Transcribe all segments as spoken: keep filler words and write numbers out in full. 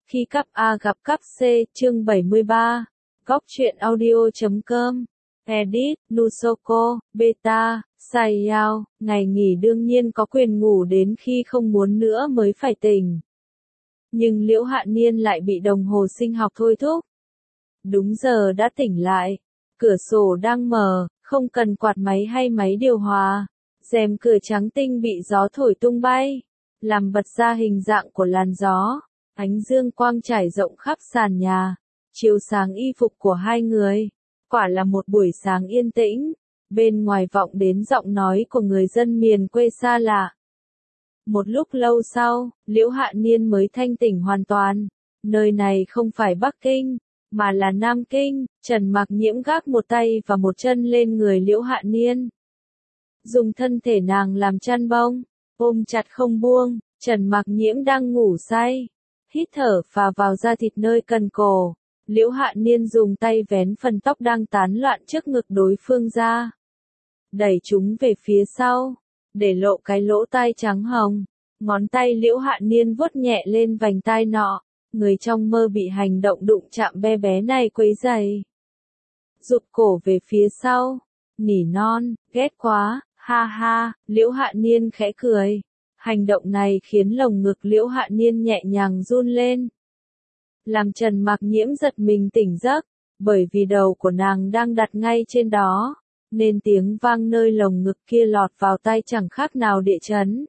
Khi cắp A gặp cắp C, chương bảy mươi ba, góc truyện audio chấm com, edit, Nusoko, beta, Sayao, ngày nghỉ đương nhiên có quyền ngủ đến khi không muốn nữa mới phải tỉnh. Nhưng Liễu Hạ Niên lại bị đồng hồ sinh học thôi thúc. Đúng giờ đã tỉnh lại, cửa sổ đang mở, không cần quạt máy hay máy điều hòa, rèm cửa trắng tinh bị gió thổi tung bay, làm bật ra hình dạng của làn gió. Ánh dương quang trải rộng khắp sàn nhà, chiếu sáng y phục của hai người. Quả là một buổi sáng yên tĩnh, bên ngoài vọng đến giọng nói của người dân miền quê xa lạ. Một lúc lâu sau, Liễu Hạ Niên mới thanh tỉnh hoàn toàn. Nơi này không phải Bắc Kinh, mà là Nam Kinh. Trần Mạc Nhiễm gác một tay và một chân lên người Liễu Hạ Niên, dùng thân thể nàng làm chăn bông, ôm chặt không buông. Trần Mạc Nhiễm đang ngủ say, hít thở phà vào da thịt nơi cần cổ. Liễu Hạ Niên dùng tay vén phần tóc đang tán loạn trước ngực đối phương ra, đẩy chúng về phía sau, để lộ cái lỗ tai trắng hồng. Ngón tay Liễu Hạ Niên vuốt nhẹ lên vành tai nọ, người trong mơ bị hành động đụng chạm bé bé này quấy rầy, rụt cổ về phía sau, nỉ non, ghét quá, ha ha. Liễu Hạ Niên khẽ cười. Hành động này khiến lồng ngực Liễu Hạ Niên nhẹ nhàng run lên, làm Trần Mạc Nhiễm giật mình tỉnh giấc, bởi vì đầu của nàng đang đặt ngay trên đó, nên tiếng vang nơi lồng ngực kia lọt vào tai chẳng khác nào địa chấn.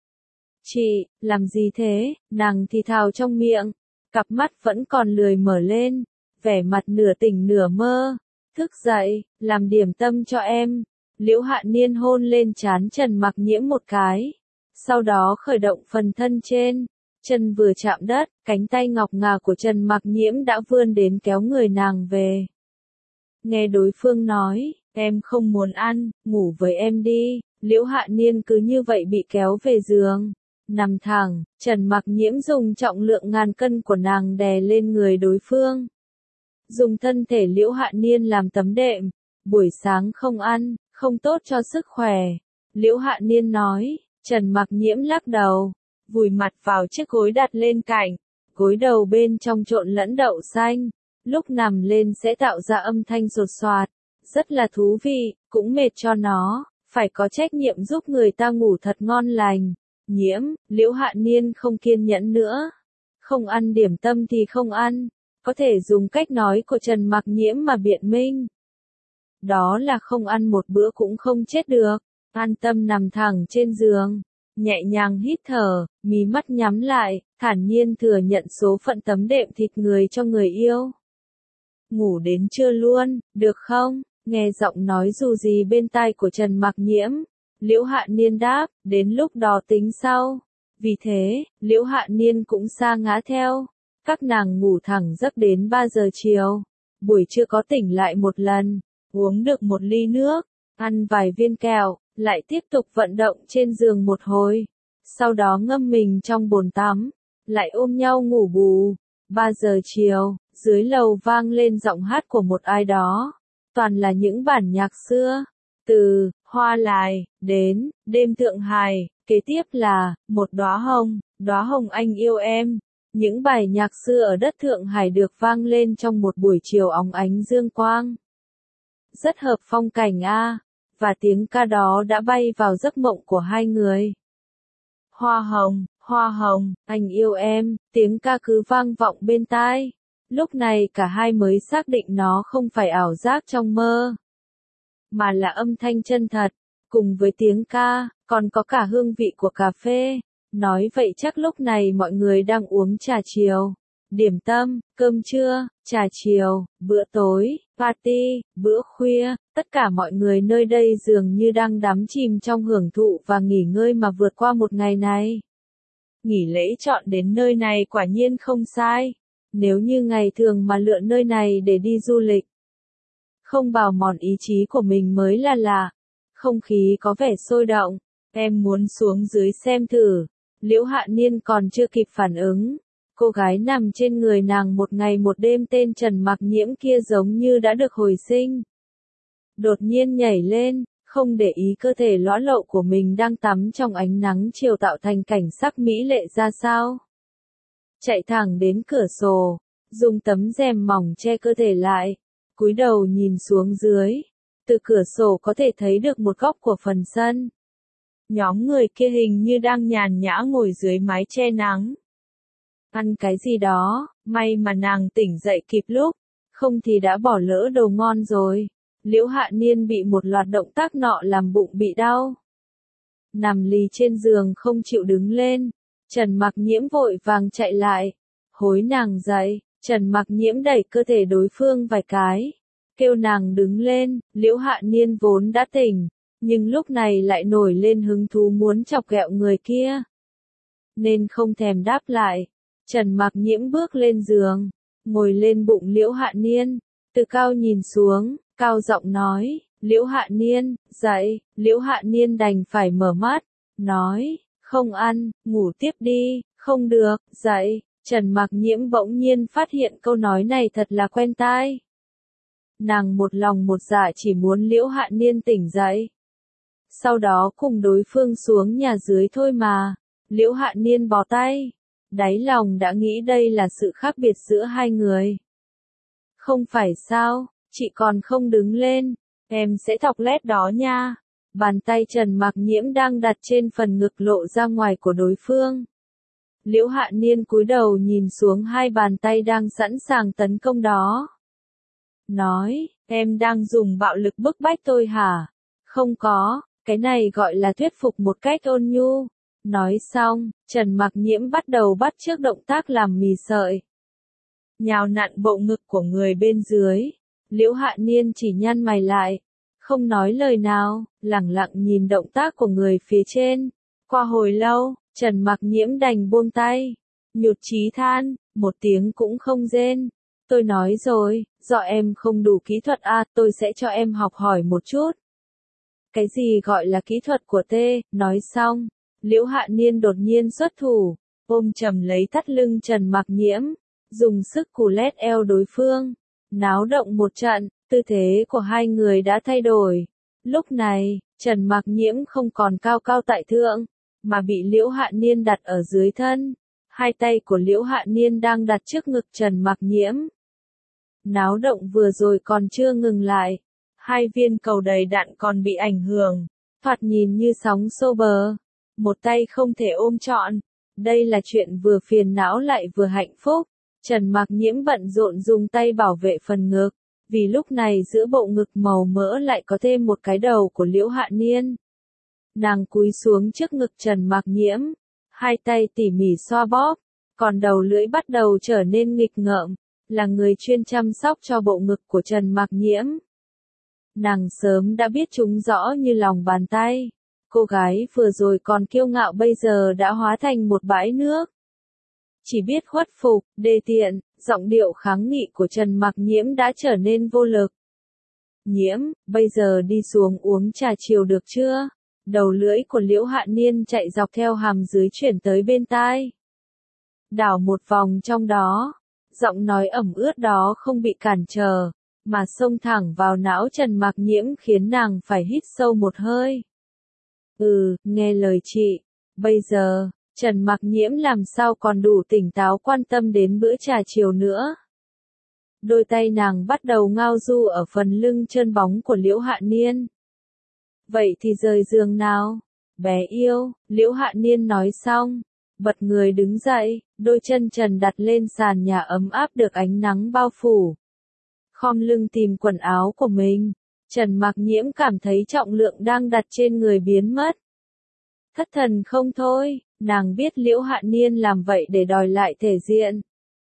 Chị, làm gì thế? Nàng thì thào trong miệng, cặp mắt vẫn còn lười mở lên, vẻ mặt nửa tỉnh nửa mơ. Thức dậy, làm điểm tâm cho em. Liễu Hạ Niên hôn lên trán Trần Mạc Nhiễm một cái, sau đó khởi động phần thân trên. Chân vừa chạm đất, cánh tay ngọc ngà của Trần Mạc Nhiễm đã vươn đến kéo người nàng về. Nghe đối phương nói, em không muốn ăn, ngủ với em đi. Liễu Hạ Niên cứ như vậy bị kéo về giường, nằm thẳng. Trần Mạc Nhiễm dùng trọng lượng ngàn cân của nàng đè lên người đối phương, dùng thân thể Liễu Hạ Niên làm tấm đệm. Buổi sáng không ăn, không tốt cho sức khỏe, Liễu Hạ Niên nói. Trần Mạc Nhiễm lắc đầu, vùi mặt vào chiếc gối đặt lên cạnh, gối đầu bên trong trộn lẫn đậu xanh, lúc nằm lên sẽ tạo ra âm thanh sột soạt, rất là thú vị, cũng mệt cho nó, phải có trách nhiệm giúp người ta ngủ thật ngon lành. Nhiễm, Liễu Hạ Niên không kiên nhẫn nữa. Không ăn điểm tâm thì không ăn, có thể dùng cách nói của Trần Mạc Nhiễm mà biện minh. Đó là không ăn một bữa cũng không chết được. An tâm nằm thẳng trên giường, nhẹ nhàng hít thở, mí mắt nhắm lại, thản nhiên thừa nhận số phận tấm đệm thịt người cho người yêu. Ngủ đến trưa luôn, được không? Nghe giọng nói dù gì bên tai của Trần Mạc Nhiễm, Liễu Hạ Niên đáp, đến lúc đó tính sau. Vì thế, Liễu Hạ Niên cũng sa ngã theo. Các nàng ngủ thẳng giấc đến ba giờ chiều. Buổi trưa có tỉnh lại một lần, uống được một ly nước, ăn vài viên kẹo, lại tiếp tục vận động trên giường một hồi. Sau đó ngâm mình trong bồn tắm, lại ôm nhau ngủ bù. ba giờ chiều, dưới lầu vang lên giọng hát của một ai đó. Toàn là những bản nhạc xưa. Từ Hoa Lại đến Đêm Thượng Hải, kế tiếp là Một Đóa Hồng, Đóa Hồng Anh Yêu Em. Những bài nhạc xưa ở đất Thượng Hải được vang lên trong một buổi chiều óng ánh dương quang. Rất hợp phong cảnh a, và tiếng ca đó đã bay vào giấc mộng của hai người. Hoa hồng, hoa hồng, anh yêu em, tiếng ca cứ vang vọng bên tai. Lúc này cả hai mới xác định nó không phải ảo giác trong mơ, mà là âm thanh chân thật. Cùng với tiếng ca, còn có cả hương vị của cà phê. Nói vậy chắc lúc này mọi người đang uống trà chiều, điểm tâm, cơm trưa, trà chiều, bữa tối, party, bữa khuya, tất cả mọi người nơi đây dường như đang đắm chìm trong hưởng thụ và nghỉ ngơi mà vượt qua một ngày này. Nghỉ lễ chọn đến nơi này quả nhiên không sai. Nếu như ngày thường mà lựa nơi này để đi du lịch, không bào mòn ý chí của mình mới là lạ. Không khí có vẻ sôi động, em muốn xuống dưới xem thử. Liễu Hạ Niên còn chưa kịp phản ứng, cô gái nằm trên người nàng một ngày một đêm tên Trần Mạc Nhiễm kia giống như đã được hồi sinh. Đột nhiên nhảy lên, không để ý cơ thể lõa lộ của mình đang tắm trong ánh nắng chiều tạo thành cảnh sắc mỹ lệ ra sao. chạy thẳng đến cửa sổ, dùng tấm rèm mỏng che cơ thể lại, cúi đầu nhìn xuống dưới. Từ cửa sổ có thể thấy được một góc của phần sân. Nhóm người kia hình như đang nhàn nhã ngồi dưới mái che nắng. Ăn cái gì đó, may mà nàng tỉnh dậy kịp lúc, không thì đã bỏ lỡ đồ ngon rồi. Liễu Hạ Niên bị một loạt động tác nọ làm bụng bị đau. Nằm lì trên giường không chịu đứng lên, Trần Mặc Nhiễm vội vàng chạy lại, hối nàng dậy. Trần Mặc Nhiễm đẩy cơ thể đối phương vài cái, kêu nàng đứng lên. Liễu Hạ Niên vốn đã tỉnh, nhưng lúc này lại nổi lên hứng thú muốn chọc ghẹo người kia, nên không thèm đáp lại. Trần Mặc Nhiễm bước lên giường, ngồi lên bụng Liễu Hạ Niên, từ cao nhìn xuống, cao giọng nói, Liễu Hạ Niên, dậy. Liễu Hạ Niên đành phải mở mắt, nói, không ăn, ngủ tiếp đi. Không được, dậy. Trần Mặc Nhiễm bỗng nhiên phát hiện câu nói này thật là quen tai. Nàng một lòng một dạ chỉ muốn Liễu Hạ Niên tỉnh dậy, sau đó cùng đối phương xuống nhà dưới thôi mà. Liễu Hạ Niên bó tay, đáy lòng đã nghĩ đây là sự khác biệt giữa hai người. Không phải sao, chị còn không đứng lên, em sẽ thọc lét đó nha. Bàn tay Trần Mặc Nhiễm đang đặt trên phần ngực lộ ra ngoài của đối phương. Liễu Hạ Niên cúi đầu nhìn xuống hai bàn tay đang sẵn sàng tấn công đó. Nói, em đang dùng bạo lực bức bách tôi hả? Không có, cái này gọi là thuyết phục một cách ôn nhu. Nói xong, Trần Mặc Nhiễm bắt đầu bắt chước động tác làm mì sợi, nhào nặn bộ ngực của người bên dưới. Liễu Hạ Niên chỉ nhăn mày lại, không nói lời nào, lẳng lặng nhìn động tác của người phía trên. Qua hồi lâu, Trần Mặc Nhiễm đành buông tay, nhụt chí than, một tiếng cũng không rên. Tôi nói rồi, do em không đủ kỹ thuật à, tôi sẽ cho em học hỏi một chút. Cái gì gọi là kỹ thuật của T? Nói xong, Liễu Hạ Niên đột nhiên xuất thủ, ôm chầm lấy thắt lưng Trần Mặc Nhiễm, dùng sức cù lét eo đối phương. Náo động một trận, tư thế của hai người đã thay đổi. Lúc này, Trần Mặc Nhiễm không còn cao cao tại thượng, mà bị Liễu Hạ Niên đặt ở dưới thân. Hai tay của Liễu Hạ Niên đang đặt trước ngực Trần Mặc Nhiễm. Náo động vừa rồi còn chưa ngừng lại, hai viên cầu đầy đặn còn bị ảnh hưởng, thoạt nhìn như sóng xô bờ. Một tay không thể ôm trọn. Đây là chuyện vừa phiền não lại vừa hạnh phúc. Trần Mặc Nhiễm bận rộn dùng tay bảo vệ phần ngực, vì lúc này giữa bộ ngực màu mỡ lại có thêm một cái đầu của Liễu Hạ Niên. Nàng cúi xuống trước ngực Trần Mặc Nhiễm, hai tay tỉ mỉ xoa bóp, còn đầu lưỡi bắt đầu trở nên nghịch ngợm, là người chuyên chăm sóc cho bộ ngực của Trần Mặc Nhiễm. Nàng sớm đã biết chúng rõ như lòng bàn tay. Cô gái vừa rồi còn kiêu ngạo bây giờ đã hóa thành một bãi nước, chỉ biết khuất phục, đê tiện. Giọng điệu kháng nghị của Trần Mặc Nhiễm đã trở nên vô lực. Nhiễm, bây giờ đi xuống uống trà chiều được chưa? Đầu lưỡi của Liễu Hạ Niên chạy dọc theo hàm dưới chuyển tới bên tai, đảo một vòng trong đó. Giọng nói ẩm ướt đó không bị cản trở, mà xông thẳng vào não Trần Mặc Nhiễm khiến nàng phải hít sâu một hơi. Ừ, nghe lời chị. Bây giờ, Trần Mặc Nhiễm làm sao còn đủ tỉnh táo quan tâm đến bữa trà chiều nữa. Đôi tay nàng bắt đầu ngao du ở phần lưng trơn bóng của Liễu Hạ Niên. Vậy thì rời giường nào? Bé yêu, Liễu Hạ Niên nói xong, bật người đứng dậy, đôi chân trần đặt lên sàn nhà ấm áp được ánh nắng bao phủ. Khom lưng tìm quần áo của mình, Trần Mặc Nhiễm cảm thấy trọng lượng đang đặt trên người biến mất. Thất thần không thôi, nàng biết Liễu Hạ Niên làm vậy để đòi lại thể diện.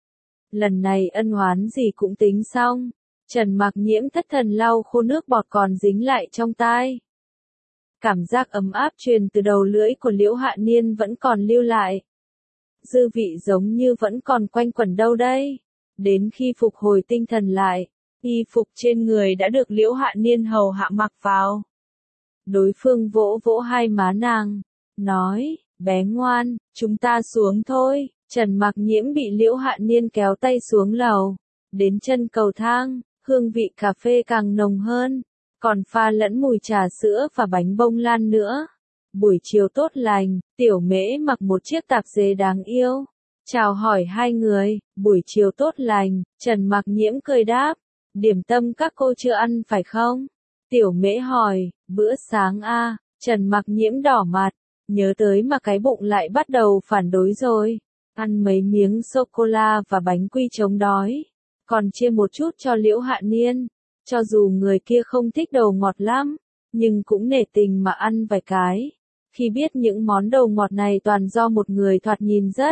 Lần này ân oán gì cũng tính xong. Trần Mặc Nhiễm thất thần lau khô nước bọt còn dính lại trong tai. Cảm giác ấm áp truyền từ đầu lưỡi của Liễu Hạ Niên vẫn còn lưu lại. Dư vị giống như vẫn còn quanh quẩn đâu đây. Đến khi phục hồi tinh thần lại, y phục trên người đã được Liễu Hạ Niên hầu hạ mặc vào. Đối phương vỗ vỗ hai má nàng, nói, bé ngoan, chúng ta xuống thôi. Trần Mặc Nhiễm bị Liễu Hạ Niên kéo tay xuống lầu, đến chân cầu thang, hương vị cà phê càng nồng hơn, còn pha lẫn mùi trà sữa và bánh bông lan nữa. Buổi chiều tốt lành, Tiểu Mễ mặc một chiếc tạp dề đáng yêu, chào hỏi hai người, buổi chiều tốt lành, Trần Mặc Nhiễm cười đáp, điểm tâm các cô chưa ăn phải không? Tiểu Mễ hỏi, bữa sáng a, Trần Mặc Nhiễm đỏ mặt, nhớ tới mà cái bụng lại bắt đầu phản đối rồi, ăn mấy miếng sô-cô-la và bánh quy chống đói, còn chia một chút cho Liễu Hạ Niên, cho dù người kia không thích đồ ngọt lắm, nhưng cũng nể tình mà ăn vài cái. Khi biết những món đồ ngọt này toàn do một người thoạt nhìn rất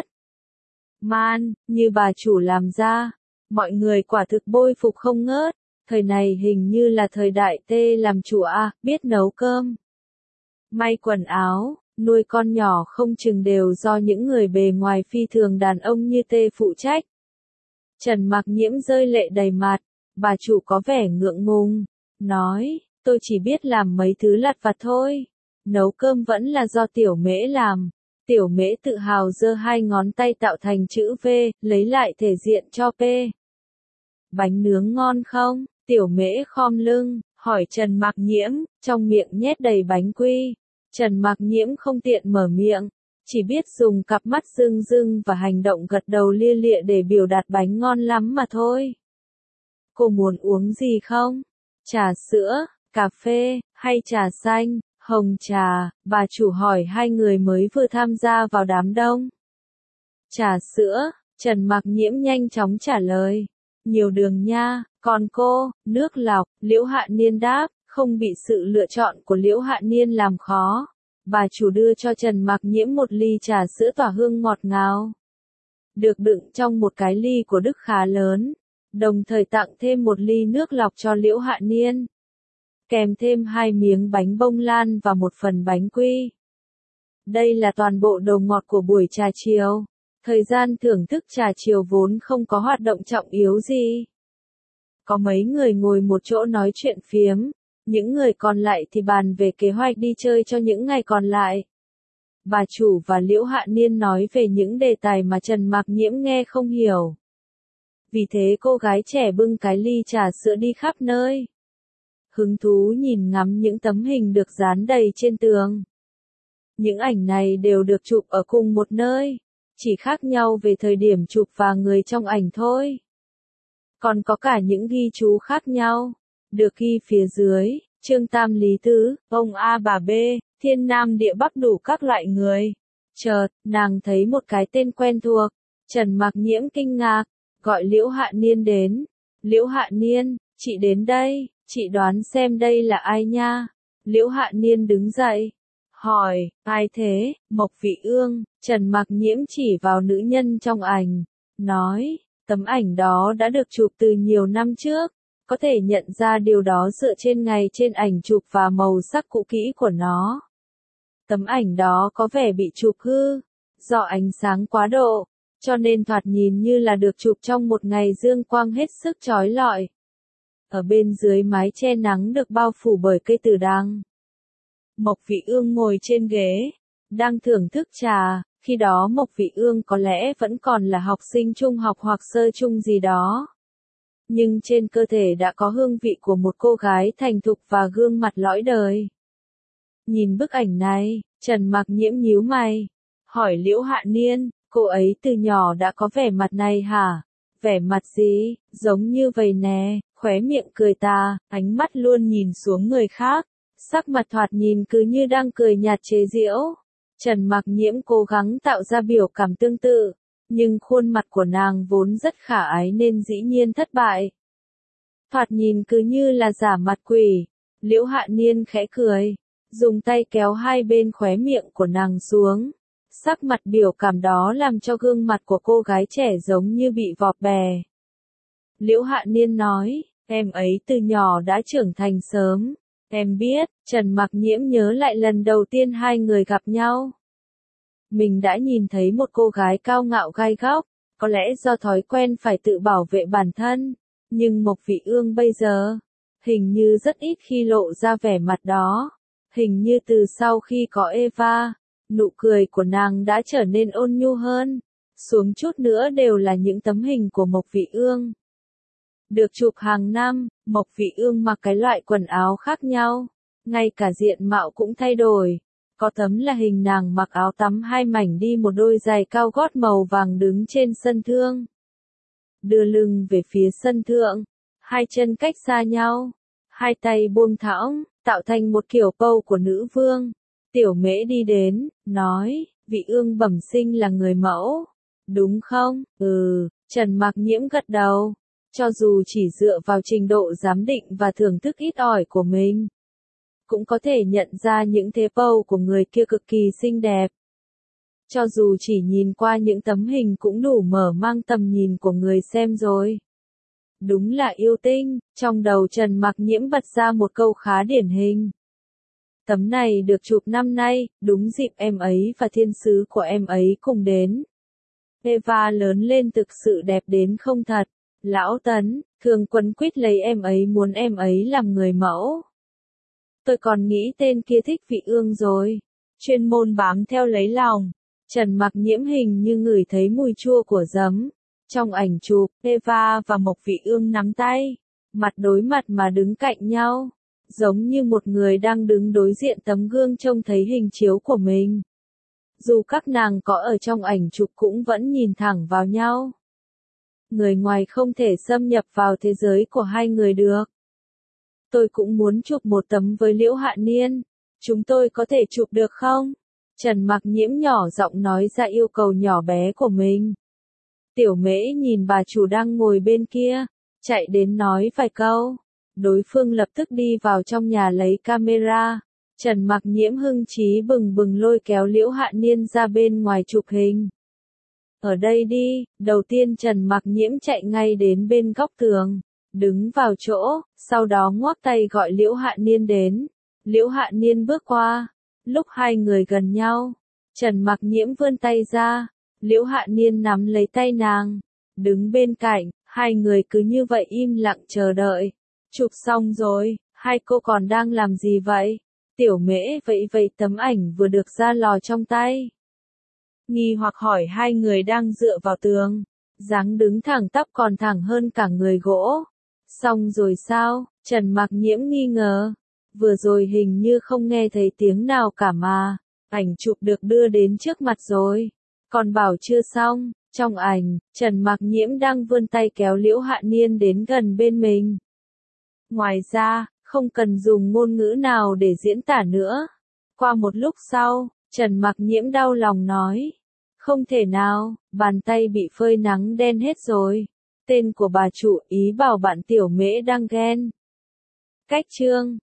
man, như bà chủ làm ra, mọi người quả thực bôi phục không ngớt. Thời này hình như là thời đại Tê làm chủ à, biết nấu cơm, may quần áo, nuôi con nhỏ không chừng đều do những người bề ngoài phi thường đàn ông như Tê phụ trách. Trần Mặc Nhiễm rơi lệ đầy mặt, bà chủ có vẻ ngượng ngùng, nói, tôi chỉ biết làm mấy thứ lặt vặt thôi, nấu cơm vẫn là do Tiểu Mễ làm. Tiểu Mễ tự hào giơ hai ngón tay tạo thành chữ V, lấy lại thể diện cho P. Bánh nướng ngon không? Tiểu Mễ khom lưng, hỏi Trần Mặc Nhiễm, trong miệng nhét đầy bánh quy. Trần Mặc Nhiễm không tiện mở miệng, chỉ biết dùng cặp mắt rưng rưng và hành động gật đầu lia lịa để biểu đạt bánh ngon lắm mà thôi. Cô muốn uống gì không? Trà sữa, cà phê, hay trà xanh, hồng trà? Bà chủ hỏi hai người mới vừa tham gia vào đám đông. Trà sữa, Trần Mặc Nhiễm nhanh chóng trả lời. Nhiều đường nha, còn cô, nước lọc, Liễu Hạ Niên đáp, không bị sự lựa chọn của Liễu Hạ Niên làm khó. Bà chủ đưa cho Trần Mặc Nhiễm một ly trà sữa tỏa hương ngọt ngào, được đựng trong một cái ly của Đức khá lớn, đồng thời tặng thêm một ly nước lọc cho Liễu Hạ Niên, kèm thêm hai miếng bánh bông lan và một phần bánh quy. Đây là toàn bộ đồ ngọt của buổi trà chiều. Thời gian thưởng thức trà chiều vốn không có hoạt động trọng yếu gì. Có mấy người ngồi một chỗ nói chuyện phiếm, những người còn lại thì bàn về kế hoạch đi chơi cho những ngày còn lại. Bà chủ và Liễu Hạ Niên nói về những đề tài mà Trần Mặc Nhiễm nghe không hiểu. Vì thế cô gái trẻ bưng cái ly trà sữa đi khắp nơi, hứng thú nhìn ngắm những tấm hình được dán đầy trên tường. Những ảnh này đều được chụp ở cùng một nơi, chỉ khác nhau về thời điểm chụp và người trong ảnh thôi. Còn có cả những ghi chú khác nhau, được ghi phía dưới, Trương Tam Lý Tứ, ông A bà B, Thiên Nam Địa Bắc đủ các loại người. Chợt, nàng thấy một cái tên quen thuộc, Trần Mặc Nhiễm kinh ngạc, gọi Liễu Hạ Niên đến. Liễu Hạ Niên, chị đến đây, chị đoán xem đây là ai nha. Liễu Hạ Niên đứng dậy, hỏi, ai thế? Mộc Vị Ương. Trần Mặc Nhiễm chỉ vào nữ nhân trong ảnh, nói, tấm ảnh đó đã được chụp từ nhiều năm trước, có thể nhận ra điều đó dựa trên ngày trên ảnh chụp và màu sắc cũ kỹ của nó. Tấm ảnh đó có vẻ bị chụp hư, do ánh sáng quá độ, cho nên thoạt nhìn như là được chụp trong một ngày dương quang hết sức chói lọi. Ở bên dưới mái che nắng được bao phủ bởi cây tử đằng. Mộc Vị Ương ngồi trên ghế, đang thưởng thức trà, khi đó Mộc Vị Ương có lẽ vẫn còn là học sinh trung học hoặc sơ trung gì đó. Nhưng trên cơ thể đã có hương vị của một cô gái thành thục và gương mặt lõi đời. Nhìn bức ảnh này, Trần Mặc Nhiễm nhíu mày, hỏi Liễu Hạ Niên, cô ấy từ nhỏ đã có vẻ mặt này hả? Vẻ mặt gì? Giống như vậy nè, khóe miệng cười tà, ánh mắt luôn nhìn xuống người khác, sắc mặt thoạt nhìn cứ như đang cười nhạt chế giễu. Trần Mặc Nhiễm cố gắng tạo ra biểu cảm tương tự, nhưng khuôn mặt của nàng vốn rất khả ái nên dĩ nhiên thất bại. Thoạt nhìn cứ như là giả mặt quỷ. Liễu Hạ Niên khẽ cười, dùng tay kéo hai bên khóe miệng của nàng xuống. Sắc mặt biểu cảm đó làm cho gương mặt của cô gái trẻ giống như bị vọt bè. Liễu Hạ Niên nói, em ấy từ nhỏ đã trưởng thành sớm. Em biết. Trần Mặc Nhiễm nhớ lại lần đầu tiên hai người gặp nhau. Mình đã nhìn thấy một cô gái cao ngạo gai góc, có lẽ do thói quen phải tự bảo vệ bản thân. Nhưng Mộc Vị Ương bây giờ, hình như rất ít khi lộ ra vẻ mặt đó. Hình như từ sau khi có Eva, nụ cười của nàng đã trở nên ôn nhu hơn. Xuống chút nữa đều là những tấm hình của Mộc Vị Ương. Được chụp hàng năm, Mộc Vị Ương mặc cái loại quần áo khác nhau. Ngay cả diện mạo cũng thay đổi. Có tấm là hình nàng mặc áo tắm hai mảnh đi một đôi giày cao gót màu vàng đứng trên sân thượng. Đưa lưng về phía sân thượng, hai chân cách xa nhau, hai tay buông thõng, tạo thành một kiểu pose của nữ vương. Tiểu Mễ đi đến, nói, vị ương bẩm sinh là người mẫu, đúng không? Ừ, Trần Mạc Nhiễm gật đầu. Cho dù chỉ dựa vào trình độ giám định và thưởng thức ít ỏi của mình, cũng có thể nhận ra những thế pose của người kia cực kỳ xinh đẹp. Cho dù chỉ nhìn qua những tấm hình cũng đủ mở mang tầm nhìn của người xem rồi. Đúng là yêu tinh, trong đầu Trần Mạc Nhiễm bật ra một câu khá điển hình. Tấm này được chụp năm nay, đúng dịp em ấy và thiên sứ của em ấy cùng đến. Eva lớn lên thực sự đẹp đến không thật. Lão Tấn, thường quấn quýt lấy em ấy muốn em ấy làm người mẫu. Tôi còn nghĩ tên kia thích vị ương rồi. Chuyên môn bám theo lấy lòng. Trần Mạc Nhiễm hình như ngửi thấy mùi chua của giấm. Trong ảnh chụp, Eva và Mộc Vị Ương nắm tay, mặt đối mặt mà đứng cạnh nhau, giống như một người đang đứng đối diện tấm gương trông thấy hình chiếu của mình. Dù các nàng có ở trong ảnh chụp cũng vẫn nhìn thẳng vào nhau. Người ngoài không thể xâm nhập vào thế giới của hai người được. Tôi cũng muốn chụp một tấm với Liễu Hạ Niên. Chúng tôi có thể chụp được không? Trần Mạc Nhiễm nhỏ giọng nói ra yêu cầu nhỏ bé của mình. Tiểu Mễ nhìn bà chủ đang ngồi bên kia, chạy đến nói vài câu. Đối phương lập tức đi vào trong nhà lấy camera. Trần Mạc Nhiễm hưng trí bừng bừng lôi kéo Liễu Hạ Niên ra bên ngoài chụp hình. Ở đây đi, đầu tiên Trần Mạc Nhiễm chạy ngay đến bên góc tường, đứng vào chỗ, sau đó ngoắc tay gọi Liễu Hạ Niên đến. Liễu Hạ Niên bước qua, lúc hai người gần nhau, Trần Mạc Nhiễm vươn tay ra, Liễu Hạ Niên nắm lấy tay nàng, đứng bên cạnh, hai người cứ như vậy im lặng chờ đợi. Chụp xong rồi, hai cô còn đang làm gì vậy? Tiểu Mễ vậy vậy tấm ảnh vừa được ra lò trong tay. Nghi hoặc hỏi hai người đang dựa vào tường, dáng đứng thẳng tắp còn thẳng hơn cả người gỗ. Xong rồi sao? Trần Mạc Nhiễm nghi ngờ. Vừa rồi hình như không nghe thấy tiếng nào cả mà. Ảnh chụp được đưa đến trước mặt rồi. Còn bảo chưa xong. Trong ảnh, Trần Mạc Nhiễm đang vươn tay kéo Liễu Hạ Niên đến gần bên mình. Ngoài ra, không cần dùng ngôn ngữ nào để diễn tả nữa. Qua một lúc sau, Trần Mạc Nhiễm đau lòng nói. Không thể nào, bàn tay bị phơi nắng đen hết rồi. Tên của bà chủ ý bảo bạn Tiểu Mễ đang ghen. Cách chương